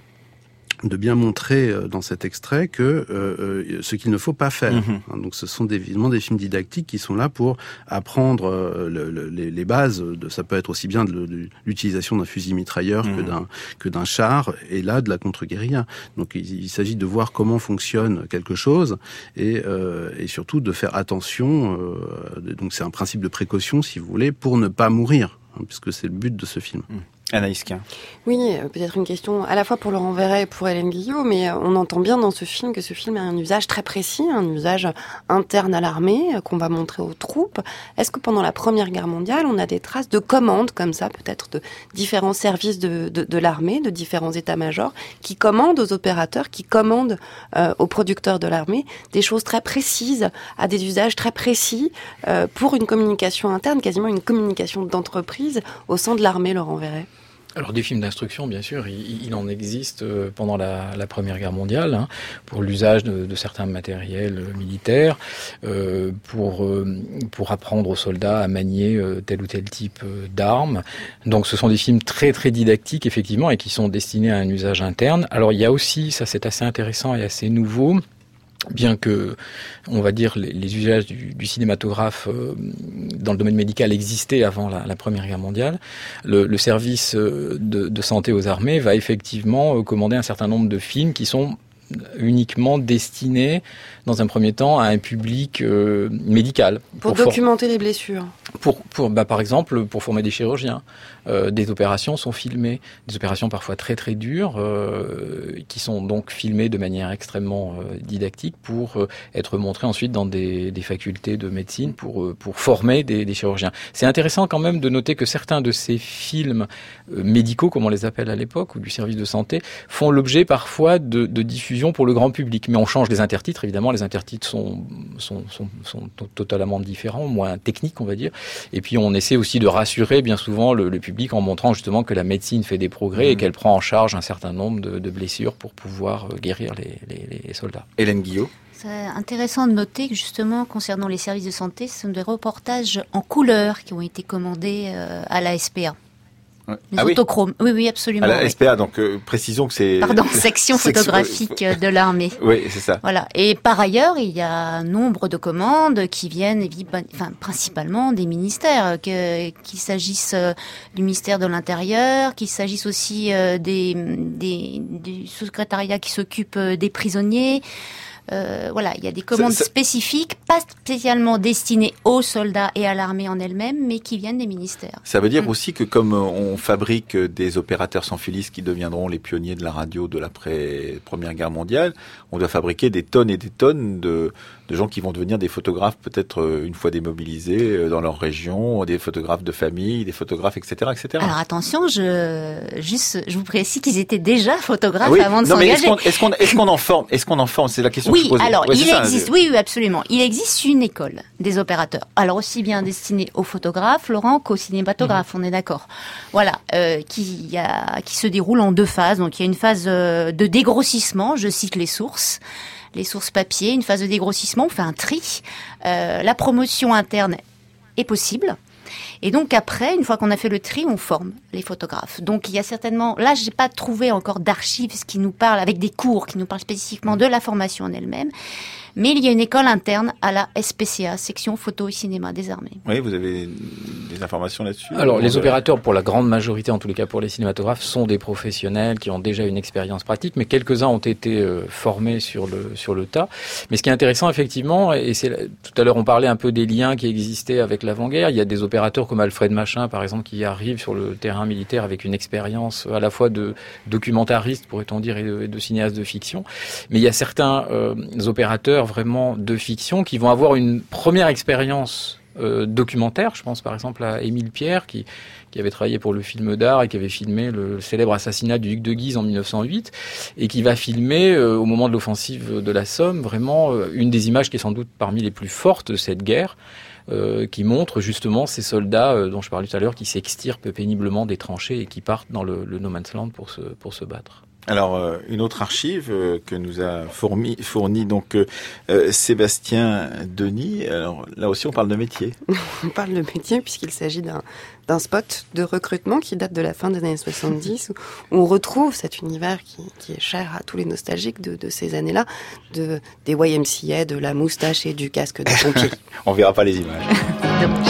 de bien montrer dans cet extrait que ce qu'il ne faut pas faire. Donc ce sont évidemment des films didactiques qui sont là pour apprendre les bases. Ça peut être aussi bien de l'utilisation d'un fusil mitrailleur que d'un char, et là de la contre-guérilla. Donc il s'agit de voir comment fonctionne quelque chose et surtout de faire attention. Donc c'est un principe de précaution, si vous voulez, pour ne pas mourir, puisque c'est le but de ce film. Anaïs Quin. Oui, peut-être une question à la fois pour Laurent Verret et pour Hélène Guillot, mais on entend bien dans ce film que ce film a un usage très précis, un usage interne à l'armée qu'on va montrer aux troupes. Est-ce que pendant la Première Guerre mondiale, on a des traces de commandes comme ça, peut-être de différents services de l'armée, de différents états-majors, qui commandent aux opérateurs, qui commandent aux producteurs de l'armée des choses très précises, à des usages très précis pour une communication interne, quasiment une communication d'entreprise au sein de l'armée, Laurent Verret? Alors des films d'instruction, bien sûr, il en existe pendant la Première Guerre mondiale, pour l'usage de certains matériels militaires, pour apprendre aux soldats à manier tel ou tel type d'armes. Donc ce sont des films très très didactiques, effectivement, et qui sont destinés à un usage interne. Alors il y a aussi, ça c'est assez intéressant et assez nouveau, bien que, on va dire, les usages du cinématographe dans le domaine médical existaient avant la Première Guerre mondiale, le service de santé aux armées va effectivement commander un certain nombre de films qui sont uniquement destinés, dans un premier temps, à un public médical. Pour documenter les blessures. Par exemple, pour former des chirurgiens. Des opérations sont filmées, des opérations parfois très très dures, qui sont donc filmées de manière extrêmement didactique pour être montrées ensuite dans des facultés de médecine pour former des chirurgiens. C'est intéressant quand même de noter que certains de ces films médicaux, comme on les appelle à l'époque, ou du service de santé, font l'objet parfois de diffusion pour le grand public. Mais on change les intertitres, évidemment, les intertitres sont totalement différents, moins techniques on va dire. Et puis on essaie aussi de rassurer bien souvent le public en montrant justement que la médecine fait des progrès et qu'elle prend en charge un certain nombre de blessures pour pouvoir guérir les soldats. Hélène Guillot. C'est intéressant de noter que justement, concernant les services de santé, ce sont des reportages en couleur qui ont été commandés à la SPA. Les autochromes. Oui, absolument. À la SPA, donc précisons que c'est... section photographique de l'armée. Oui, c'est ça. Voilà. Et par ailleurs, il y a nombre de commandes qui viennent, principalement des ministères, qu'il s'agisse du ministère de l'Intérieur, qu'il s'agisse aussi du secrétariat qui s'occupe des prisonniers. Voilà, il y a des commandes spécifiques, pas spécialement destinées aux soldats et à l'armée en elle-même, mais qui viennent des ministères. Ça veut dire aussi que comme on fabrique des opérateurs sans filistes qui deviendront les pionniers de la radio de l'après-Première Guerre mondiale, on doit fabriquer des tonnes et des tonnes de gens qui vont devenir des photographes peut-être une fois démobilisés dans leur région, des photographes de famille, des photographes, etc., etc. Alors attention, je vous précise qu'ils étaient déjà photographes avant de s'engager. Est-ce qu'on en forme? Est-ce qu'on en forme? C'est la question que je posais. Alors il existe, oui, absolument. Il existe une école des opérateurs. Alors aussi bien destinée aux photographes, Laurent, qu'aux cinématographes, on est d'accord. Voilà, qui se déroule en 2 phases. Donc il y a une phase de dégrossissement, je cite les sources papier, une phase de dégrossissement, on fait un tri. La promotion interne est possible. Et donc après, une fois qu'on a fait le tri, on forme les photographes. Donc il y a certainement, là j'ai pas trouvé encore d'archives qui nous parlent, avec des cours qui nous parlent spécifiquement de la formation en elle-même, mais il y a une école interne à la SPCA, section photo et cinéma des armées. Oui, vous avez des informations là-dessus? Alors les opérateurs, pour la grande majorité, en tous les cas pour les cinématographes, sont des professionnels qui ont déjà une expérience pratique, mais quelques-uns ont été formés sur le tas. Mais ce qui est intéressant effectivement, et tout à l'heure on parlait un peu des liens qui existaient avec l'avant-guerre, il y a des opérateurs comme Alfred Machin par exemple qui arrivent sur le terrain militaire avec une expérience à la fois de documentariste, pourrait-on dire, et de cinéaste de fiction. Mais il y a certains opérateurs vraiment de fiction qui vont avoir une première expérience documentaire. Je pense par exemple à Émile Pierre qui avait travaillé pour le film d'art et qui avait filmé le célèbre assassinat du duc de Guise en 1908 et qui va filmer au moment de l'offensive de la Somme vraiment une des images qui est sans doute parmi les plus fortes de cette guerre, qui montre justement ces soldats dont je parlais tout à l'heure qui s'extirpent péniblement des tranchées et qui partent dans le no man's land pour se battre. Alors, une autre archive que nous a fourni donc Sébastien Denis. Alors là aussi, on parle de métier. On parle de métier puisqu'il s'agit d'un spot de recrutement qui date de la fin des années 70 où on retrouve cet univers qui est cher à tous les nostalgiques de ces années-là, des YMCA, de la moustache et du casque de pompier. On verra pas les images. Dommage.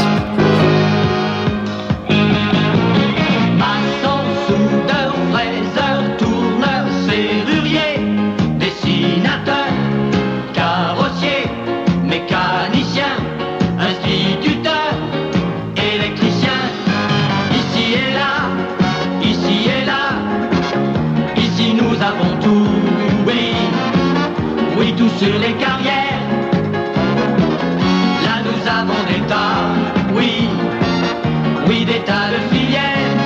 Sur les carrières, là nous avons des tas, oui, des tas de filières.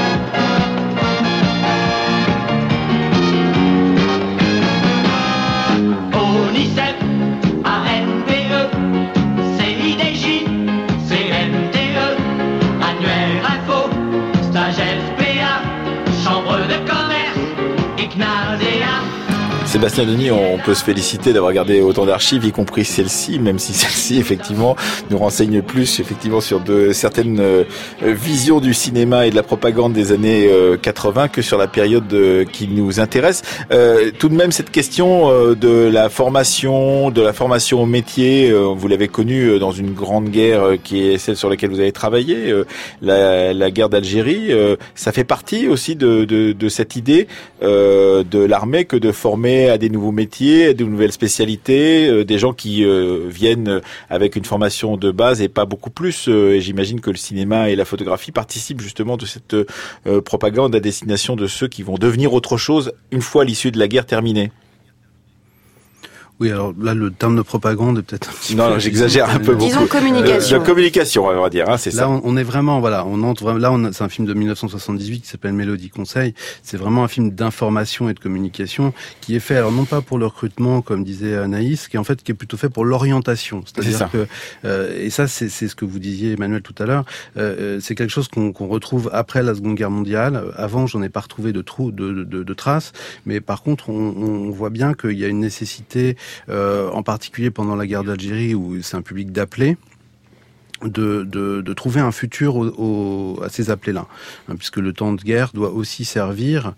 ONICEF, ANPE, CIDJ, CNTE, Annuaire Info, Stage FPA, Chambre de commerce, ICNADEA. Sébastien Denis, on peut se féliciter d'avoir gardé autant d'archives, y compris celle-ci, même si celle-ci, effectivement, nous renseigne plus, effectivement, sur certaines visions du cinéma et de la propagande des années 80 que sur la période qui nous intéresse. Tout de même, cette question de la formation au métier, vous l'avez connue dans une grande guerre qui est celle sur laquelle vous avez travaillé, la guerre d'Algérie. Ça fait partie aussi de cette idée de l'armée que de former à des nouveaux métiers, à de nouvelles spécialités, des gens qui viennent avec une formation de base et pas beaucoup plus. Et j'imagine que le cinéma et la photographie participent justement de cette propagande à destination de ceux qui vont devenir autre chose une fois l'issue de la guerre terminée. Oui, alors là, le terme de propagande est peut-être un petit peu... Non, j'exagère un peu beaucoup. Disons communication. De communication, on va dire, hein, c'est là, ça. On est vraiment, voilà, c'est un film de 1978 qui s'appelle Mélodie Conseil. C'est vraiment un film d'information et de communication qui est fait, alors non pas pour le recrutement, comme disait Anaïs, qui est plutôt fait pour l'orientation. C'est-à-dire que, et ça, c'est ce que vous disiez, Emmanuel, tout à l'heure, c'est quelque chose qu'on retrouve après la Seconde Guerre mondiale. Avant, j'en ai pas retrouvé de traces, mais par contre, on voit bien qu'il y a une nécessité, en particulier pendant la guerre d'Algérie où c'est un public d'appelés, de trouver un futur à ces appelés-là, puisque le temps de guerre doit aussi servir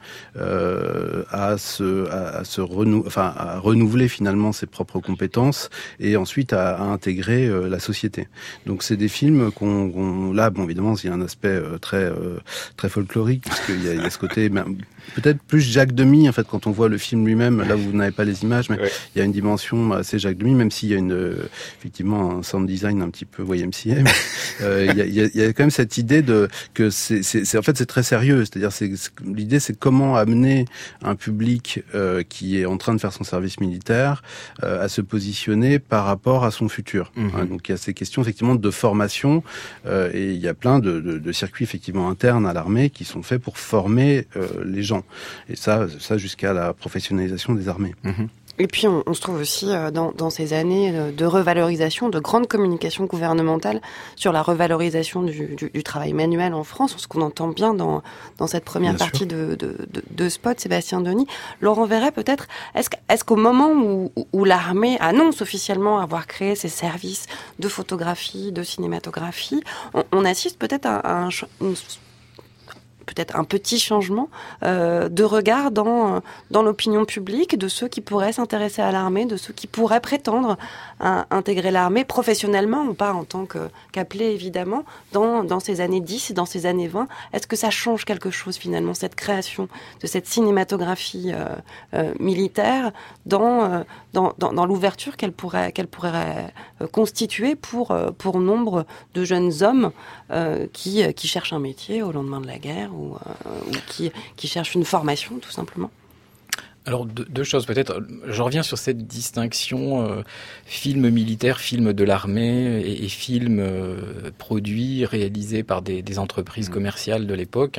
à renouveler finalement ses propres compétences et ensuite à intégrer la société. Donc c'est des films là, bon, évidemment, il y a un aspect très folklorique, puisqu'il y a ce côté, peut-être plus Jacques Demy, en fait, quand on voit le film lui-même. Là, vous n'avez pas les images, mais il y a une dimension assez Jacques Demy, même s'il y a effectivement un sound design un petit peu YMCA. Il y a quand même cette idée que c'est en fait c'est très sérieux. C'est-à-dire, l'idée, c'est comment amener un public qui est en train de faire son service militaire à se positionner par rapport à son futur. Donc, il y a ces questions effectivement de formation, et il y a plein de circuits effectivement internes à l'armée qui sont faits pour former les gens. Et ça jusqu'à la professionnalisation des armées. Et puis on se trouve aussi dans ces années de revalorisation, de grande communication gouvernementale sur la revalorisation du travail manuel en France, ce qu'on entend bien dans cette première partie de spot, Sébastien Denis. Laurent Verret, peut-être, est-ce qu'au moment où l'armée annonce officiellement avoir créé ses services de photographie, de cinématographie, on assiste peut-être à peut-être un petit changement de regard dans l'opinion publique, de ceux qui pourraient s'intéresser à l'armée, de ceux qui pourraient prétendre à intégrer l'armée professionnellement, ou pas en tant qu'appelé évidemment, dans ces années 10 et dans ces années 20. Est-ce que ça change quelque chose finalement, cette création de cette cinématographie militaire dans l'ouverture qu'elle pourrait constituer pour nombre de jeunes hommes qui cherchent un métier au lendemain de la guerre ou qui cherchent une formation tout simplement? Alors deux choses peut-être. Je reviens sur cette distinction film militaire, film de l'armée et film produits, réalisés par des entreprises commerciales de l'époque.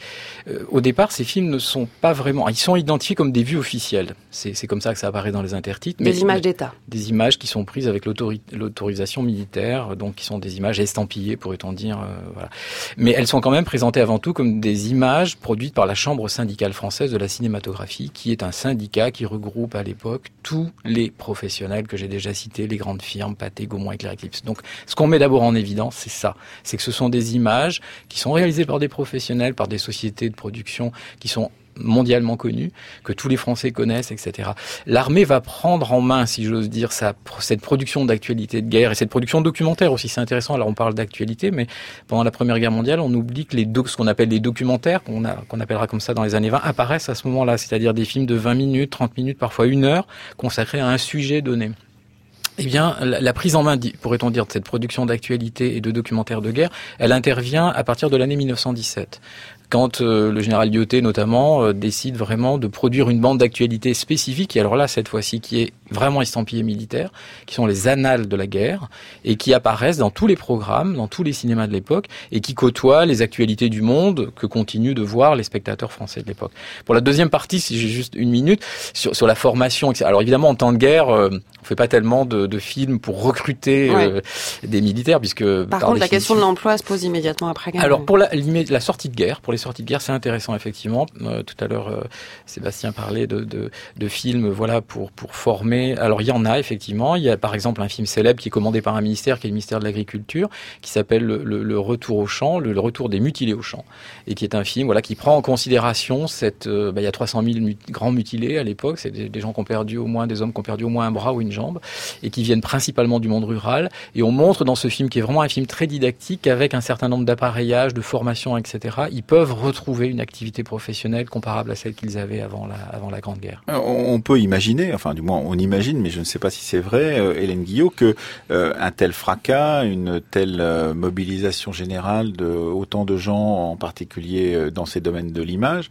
Au départ, ces films ne sont pas vraiment... Ils sont identifiés comme des vues officielles. C'est comme ça que ça apparaît dans les intertitres. Des images d'État. Des images qui sont prises avec l'autorisation militaire, donc qui sont des images estampillées, pourrait-on dire. Voilà. Mais elles sont quand même présentées avant tout comme des images produites par la Chambre syndicale française de la cinématographie, qui est un syndicat qui regroupe à l'époque tous les professionnels que j'ai déjà cités, les grandes firmes, Pathé, Gaumont, Éclair Eclipse. Donc, ce qu'on met d'abord en évidence, c'est ça. C'est que ce sont des images qui sont réalisées par des professionnels, par des sociétés de production qui sont mondialement connues, que tous les Français connaissent, etc. L'armée va prendre en main, si j'ose dire, cette production d'actualité de guerre et cette production documentaire aussi. C'est intéressant, alors on parle d'actualité, mais pendant la Première Guerre mondiale, on oublie que ce qu'on appelle les documentaires, qu'on appellera comme ça dans les années 20, apparaissent à ce moment-là, c'est-à-dire des films de 20 minutes, 30 minutes, parfois 1 heure, consacrés à un sujet donné. Eh bien, la prise en main, pourrait-on dire, de cette production d'actualité et de documentaires de guerre, elle intervient à partir de l'année 1917. Quand le général Lyautey, notamment, décide vraiment de produire une bande d'actualité spécifique, et alors là, cette fois-ci, qui est vraiment estampillée militaire, qui sont les annales de la guerre, et qui apparaissent dans tous les programmes, dans tous les cinémas de l'époque, et qui côtoient les actualités du monde que continuent de voir les spectateurs français de l'époque. Pour la deuxième partie, si j'ai juste 1 minute, sur la formation, etc. Alors évidemment, en temps de guerre, on fait pas tellement de films pour recruter des militaires, puisque... Par contre, la question de l'emploi se pose immédiatement après guerre. Alors, pour la sortie de guerre, pour les sorties de guerre, c'est intéressant, effectivement. Tout à l'heure, Sébastien parlait de films, voilà, pour former. Alors, il y en a, effectivement. Il y a, par exemple, un film célèbre qui est commandé par un ministère, qui est le ministère de l'Agriculture, qui s'appelle le Retour au champ, le Retour des mutilés au champ, et qui est un film, voilà, qui prend en considération il y a 300 000 grands mutilés à l'époque. C'est des gens qui ont perdu des hommes qui ont perdu au moins un bras ou une jambe, et qui viennent principalement du monde rural. Et on montre dans ce film, qui est vraiment un film très didactique, avec un certain nombre d'appareillages, de formations, etc. Ils peuvent retrouver une activité professionnelle comparable à celle qu'ils avaient avant la Grande Guerre. On peut imaginer, enfin du moins on imagine, mais je ne sais pas si c'est vrai, Hélène Guillot, que un tel fracas, une telle mobilisation générale de autant de gens, en particulier dans ces domaines de l'image,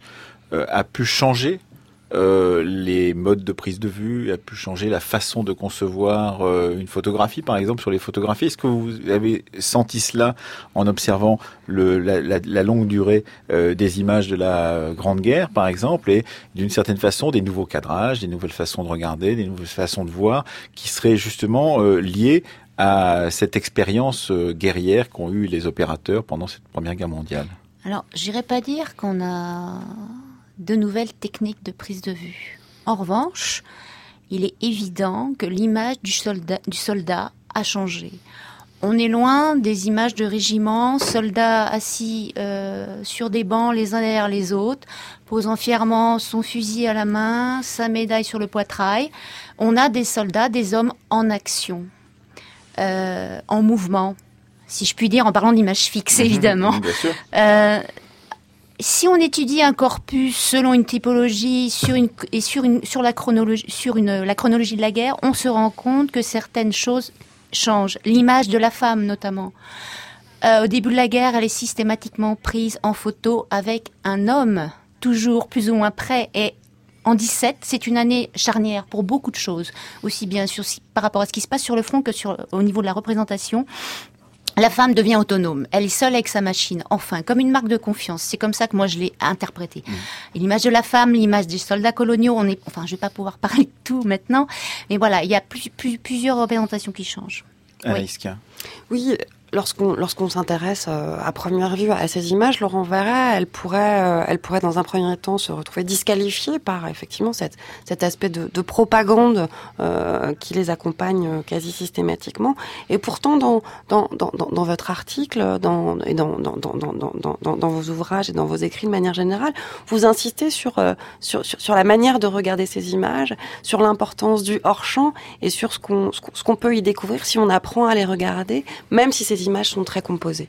a pu changer les modes de prise de vue, a pu changer la façon de concevoir une photographie, par exemple, sur les photographies. Est-ce que vous avez senti cela en observant la longue durée des images de la Grande Guerre, par exemple, et d'une certaine façon des nouveaux cadrages, des nouvelles façons de regarder, des nouvelles façons de voir, qui seraient justement liées à cette expérience guerrière qu'ont eu les opérateurs pendant cette Première Guerre mondiale? Alors, j'irais pas dire qu'on a de nouvelles techniques de prise de vue. En revanche, il est évident que l'image du soldat a changé. On est loin des images de régiments, soldats assis sur des bancs les uns derrière les autres, posant fièrement son fusil à la main, sa médaille sur le poitrail. On a des soldats, des hommes en action, en mouvement, si je puis dire, en parlant d'images fixes, évidemment. Bien sûr. Si on étudie un corpus selon une typologie sur la chronologie de la guerre, on se rend compte que certaines choses changent. L'image de la femme, notamment. Au début de la guerre, elle est systématiquement prise en photo avec un homme, toujours plus ou moins près. Et en 17, c'est une année charnière pour beaucoup de choses, aussi bien par rapport à ce qui se passe sur le front que au niveau de la représentation. La femme devient autonome. Elle est seule avec sa machine. Enfin, comme une marque de confiance. C'est comme ça que moi je l'ai interprété. Et l'image de la femme, l'image des soldats coloniaux, je vais pas pouvoir parler de tout maintenant. Mais voilà, il y a plusieurs représentations qui changent. Anaïska. Oui. Lorsqu'on s'intéresse à première vue à ces images, Laurent Verret, elle pourrait dans un premier temps se retrouver disqualifiée par effectivement cet aspect de propagande qui les accompagne quasi systématiquement. Et pourtant, dans votre article, dans vos ouvrages et dans vos écrits de manière générale, vous insistez sur la manière de regarder ces images, sur l'importance du hors-champ et sur ce qu'on peut y découvrir si on apprend à les regarder, même si ces images sont très composées.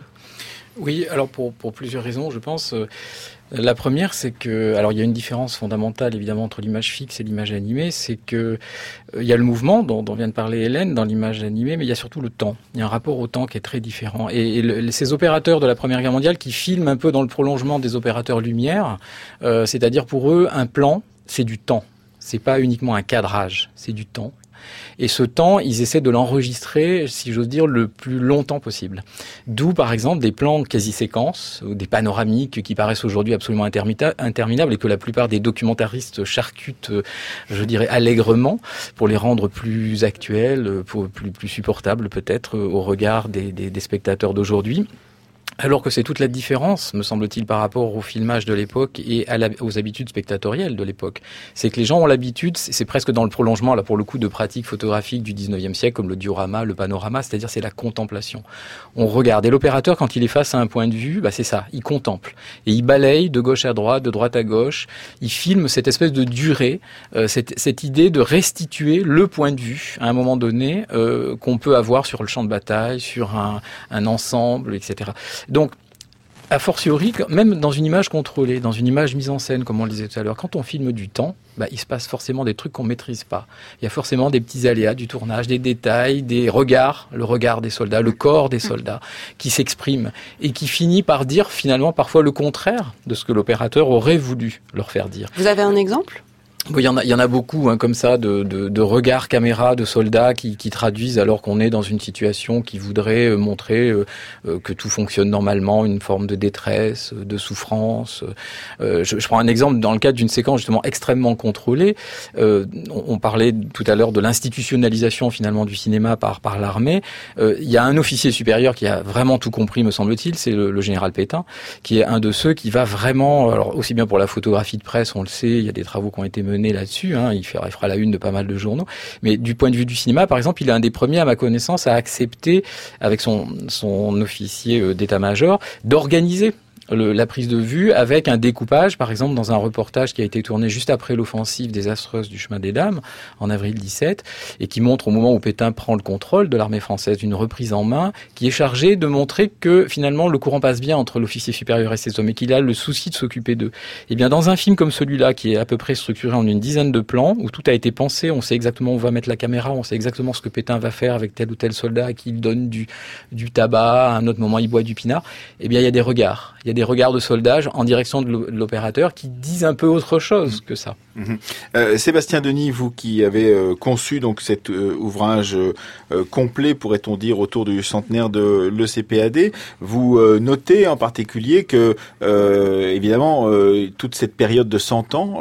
Oui, alors pour plusieurs raisons, je pense. La première, c'est que, alors il y a une différence fondamentale évidemment entre l'image fixe et l'image animée, c'est que il y a le mouvement dont vient de parler Hélène dans l'image animée, mais il y a surtout le temps. Il y a un rapport au temps qui est très différent. Et ces opérateurs de la Première Guerre mondiale qui filment un peu dans le prolongement des opérateurs lumière, c'est-à-dire pour eux, un plan, c'est du temps. C'est pas uniquement un cadrage, c'est du temps. Et ce temps, ils essaient de l'enregistrer, si j'ose dire, le plus longtemps possible. D'où, par exemple, des plans quasi-séquences, ou des panoramiques qui paraissent aujourd'hui absolument interminables et que la plupart des documentaristes charcutent, je dirais, allègrement, pour les rendre plus actuels, plus supportables peut-être au regard des spectateurs d'aujourd'hui. Alors que c'est toute la différence, me semble-t-il, par rapport au filmage de l'époque et aux habitudes spectatorielles de l'époque. C'est que les gens ont l'habitude, c'est presque dans le prolongement, là pour le coup, de pratiques photographiques du 19e siècle, comme le diorama, le panorama, c'est-à-dire c'est la contemplation. On regarde. Et l'opérateur, quand il est face à un point de vue, c'est ça, il contemple. Et il balaye de gauche à droite, de droite à gauche. Il filme cette espèce de durée, cette idée de restituer le point de vue, à un moment donné, qu'on peut avoir sur le champ de bataille, sur un ensemble, etc. Donc, a fortiori, même dans une image contrôlée, dans une image mise en scène, comme on le disait tout à l'heure, quand on filme du temps, il se passe forcément des trucs qu'on maîtrise pas. Il y a forcément des petits aléas du tournage, des détails, des regards, le regard des soldats, le corps des soldats, qui s'expriment et qui finit par dire finalement parfois le contraire de ce que l'opérateur aurait voulu leur faire dire. Vous avez un exemple ? Il y en a beaucoup comme ça de regards caméra de soldats qui traduisent alors qu'on est dans une situation qui voudrait montrer que tout fonctionne normalement, une forme de détresse, de souffrance. Je prends un exemple dans le cadre d'une séquence justement extrêmement contrôlée. On parlait tout à l'heure de l'institutionnalisation finalement du cinéma par l'armée. Il y a un officier supérieur qui a vraiment tout compris, me semble-t-il, c'est le général Pétain, qui est un de ceux qui va vraiment, alors aussi bien pour la photographie de presse, on le sait, il y a des travaux qui ont été menés là-dessus, il fera la une de pas mal de journaux, mais du point de vue du cinéma, par exemple, il est un des premiers, à ma connaissance, à accepter, avec son officier d'état-major, d'organiser la prise de vue avec un découpage, par exemple dans un reportage qui a été tourné juste après l'offensive désastreuse du chemin des Dames en avril 17 et qui montre au moment où Pétain prend le contrôle de l'armée française une reprise en main qui est chargée de montrer que finalement le courant passe bien entre l'officier supérieur et ses hommes et qu'il a le souci de s'occuper d'eux. Et bien dans un film comme celui-là qui est à peu près structuré en une dizaine de plans où tout a été pensé, on sait exactement où on va mettre la caméra, on sait exactement ce que Pétain va faire avec tel ou tel soldat à qui il donne du tabac, à un autre moment il boit du pinard, et bien il y a des regards. Il y a des regards de soldage en direction de l'opérateur qui disent un peu autre chose que ça. Sébastien Denis, vous qui avez conçu donc cet ouvrage complet, pourrait-on dire, autour du centenaire de l'ECPAD, vous notez en particulier que, évidemment, toute cette période de 100 ans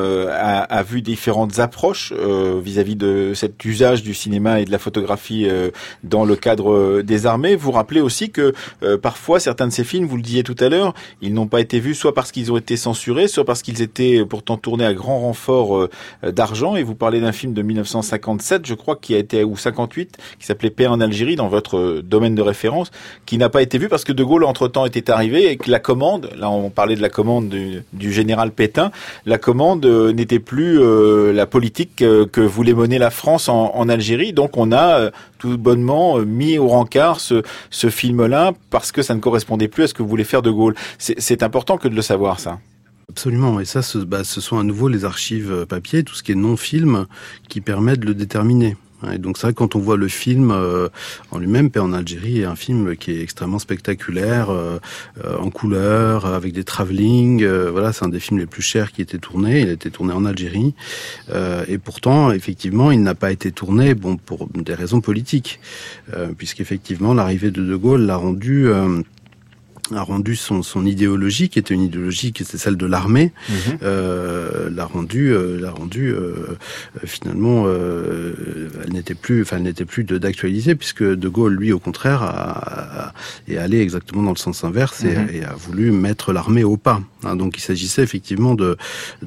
a vu différentes approches vis-à-vis de cet usage du cinéma et de la photographie dans le cadre des armées. Vous rappelez aussi que parfois, certains de ces films, vous le disiez tout à l'heure, d'ailleurs, ils n'ont pas été vus soit parce qu'ils ont été censurés, soit parce qu'ils étaient pourtant tournés à grand renfort d'argent. Et vous parlez d'un film de 1957, je crois, ou 58, qui s'appelait Paix en Algérie, dans votre domaine de référence, qui n'a pas été vu parce que De Gaulle, entre-temps, était arrivé et que la commande, là on parlait de la commande du général Pétain, la commande n'était plus la politique que voulait mener la France en Algérie. Donc on a tout bonnement mis au rencard ce film-là parce que ça ne correspondait plus à ce que voulait faire De Gaulle. C'est important que de le savoir, ça. Absolument, et ça, ce sont à nouveau les archives papier, tout ce qui est non-film, qui permet de le déterminer. Et donc c'est vrai, quand on voit le film en lui-même, Paix en Algérie est un film qui est extrêmement spectaculaire, en couleur, avec des travelling. Voilà, c'est un des films les plus chers qui a été tourné. Il a été tourné en Algérie, et pourtant, effectivement, il n'a pas été tourné, pour des raisons politiques, puisqu'effectivement, l'arrivée de De Gaulle l'a rendu son idéologie, qui était une idéologie qui était celle de l'armée, l'a rendu finalement elle n'était plus d'actualité, puisque De Gaulle, lui, au contraire, est allé exactement dans le sens inverse et a voulu mettre l'armée au pas. Donc il s'agissait effectivement de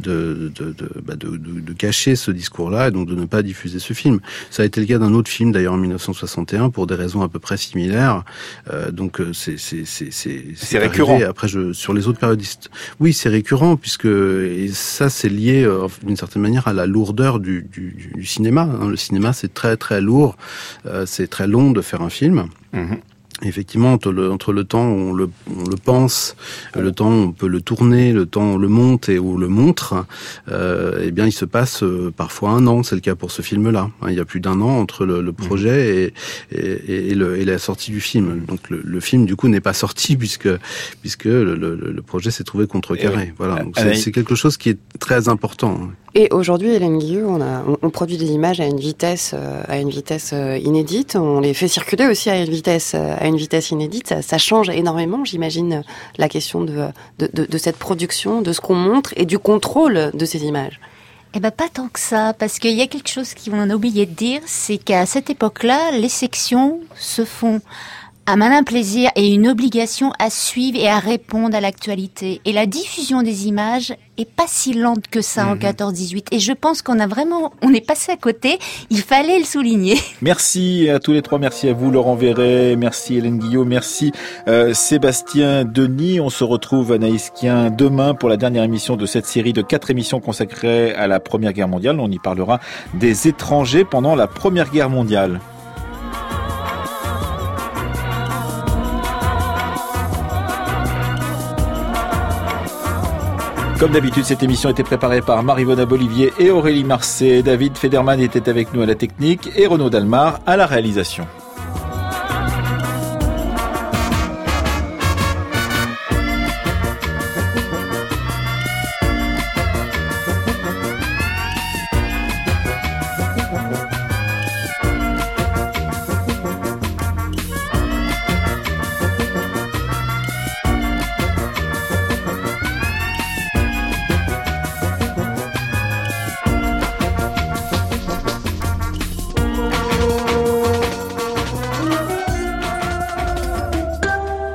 cacher ce discours-là et donc de ne pas diffuser ce film. Ça a été le cas d'un autre film d'ailleurs en 1961 pour des raisons à peu près similaires. Donc c'est récurrent. Après, sur les autres périodistes, oui, c'est récurrent, et ça c'est lié d'une certaine manière à la lourdeur du cinéma. Le cinéma, c'est très très lourd, c'est très long de faire un film. Effectivement, entre le temps où on le pense, le temps où on peut le tourner, le temps où on le monte et où on le montre, eh bien, il se passe parfois 1 an. C'est le cas pour ce film-là. Il y a plus d'1 an entre le projet et la sortie du film. Donc le film, du coup, n'est pas sorti puisque le projet s'est trouvé contrecarré. Voilà. Donc c'est quelque chose qui est très important. Et aujourd'hui, Hélène Guillou, on produit des images à une vitesse inédite. On les fait circuler aussi à une vitesse inédite. Ça change énormément, j'imagine, la question de cette production, de ce qu'on montre et du contrôle de ces images. Eh ben pas tant que ça, parce qu'il y a quelque chose qu'on a oublié de dire, c'est qu'à cette époque-là, les sections se font un malin plaisir et une obligation à suivre et à répondre à l'actualité. Et la diffusion des images est pas si lente que ça en 14-18. Et je pense on est passé à côté. Il fallait le souligner. Merci à tous les trois. Merci à vous, Laurent Verret. Merci Hélène Guillot. Merci Sébastien Denis. On se retrouve, Anaïs Kien, demain pour la dernière émission de cette série de 4 émissions consacrées à la Première Guerre mondiale. On y parlera des étrangers pendant la Première Guerre mondiale. Comme d'habitude, cette émission était préparée par Marie-Vonne Bolivier et Aurélie Marcet. David Federman était avec nous à la technique et Renaud Dalmar à la réalisation.